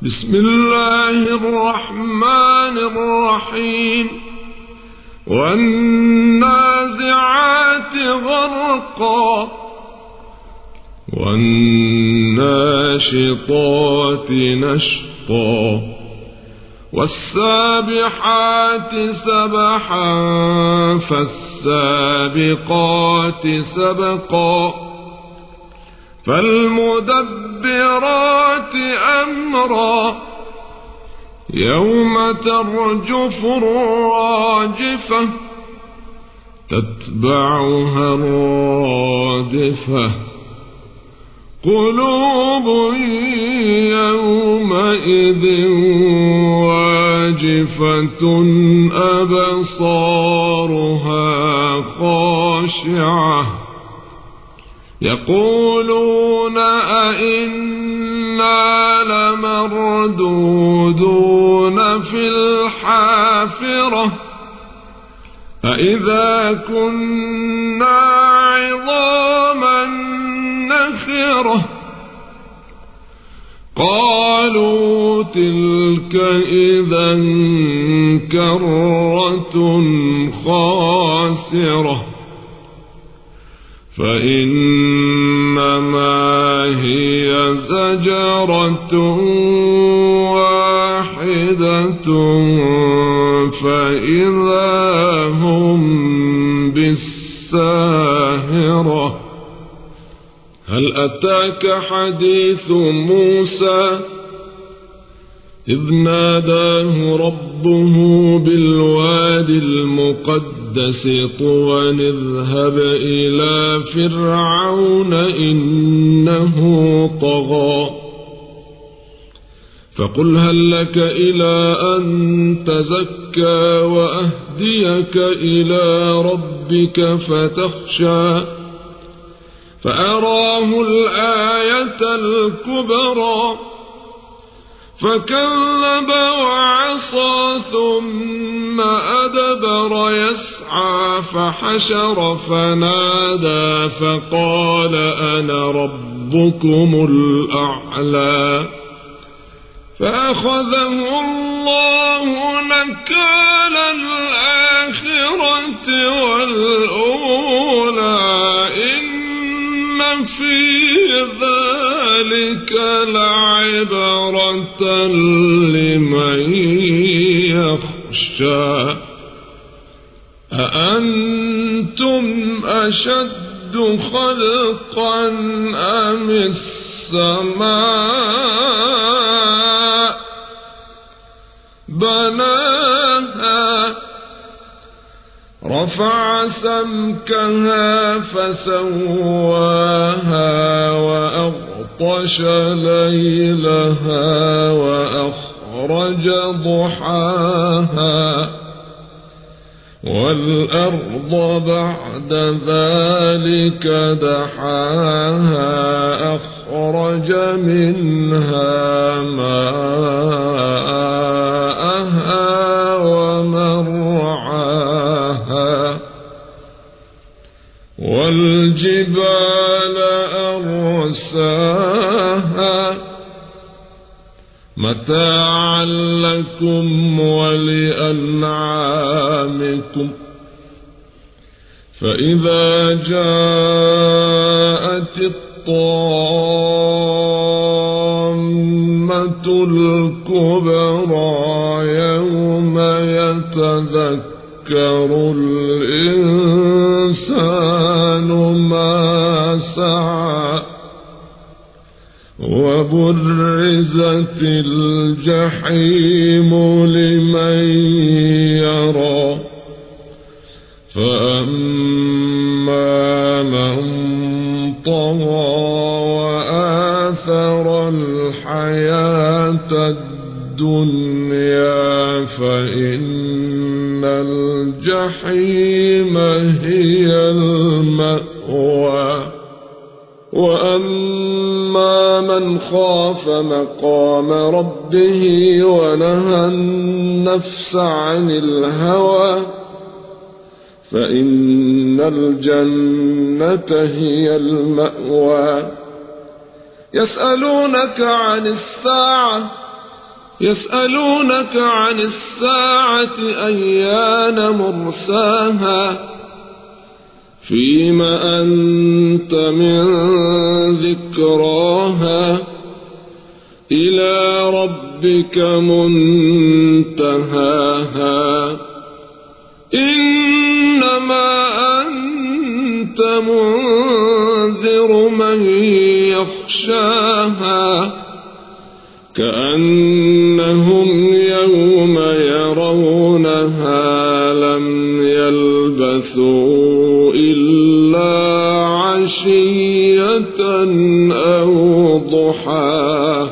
بسم الله الرحمن الرحيم والنازعات غرقا والناشطات نشطا والسابحات سبحا فالسابقات سبقا فالمدبرات أمرا يوم ترجف الراجفة تتبعها الرادفة قلوب يومئذ واجفة أبصارها خاشعة يقولون أئنا لمردودون في الحافرة أئذا كنا عظاما نخرة قالوا تلك إذا كرة خاسرة فإنما هي زجرة واحدة فإذا هم بالساهرة هل أتاك حديث موسى إذ ناداه ربه بالوادي المقدس طوى اذهب إلى فرعون إنه طغى فقل هل لك إلى أن تزكى وأهديك إلى ربك فتخشى فأراه الآية الكبرى فكذب وعصى ثم أدبر يسعى فحشر فنادى فقال أنا ربكم الأعلى فأخذه الله نكال الآخرة والأولى إن في ذلك لعبرة لمن يخشى أأنتم أشد خلقا أم السماء بناها رفع سمكها فسواها وأغطش ليلها وأخرج ضحاها والأرض بعد ذلك دحاها أخرج منها ماءها ومرعاها والجبال أرساها متاعا لكم ولأنعامكم فإذا جاءت الطامة الكبرى يوم يتذكر الإنسان ما سعى وبرزت الجحيم لمن يرى فأما من طغى وآثر الحياة الدنيا فإن الجحيم هي المأوى وأما من خاف مقام ربه ونهى النفس عن الهوى فإن الجنة هي المأوى يسألونك عن الساعة يسألونك عن الساعة أيان مرساها فيم أنت من ذكراها إلى ربك منتهاها إنما أنت منذر من يخشاها كأنهم يوم يرونها لم يلبثوا إلا عشية أو ضحاها.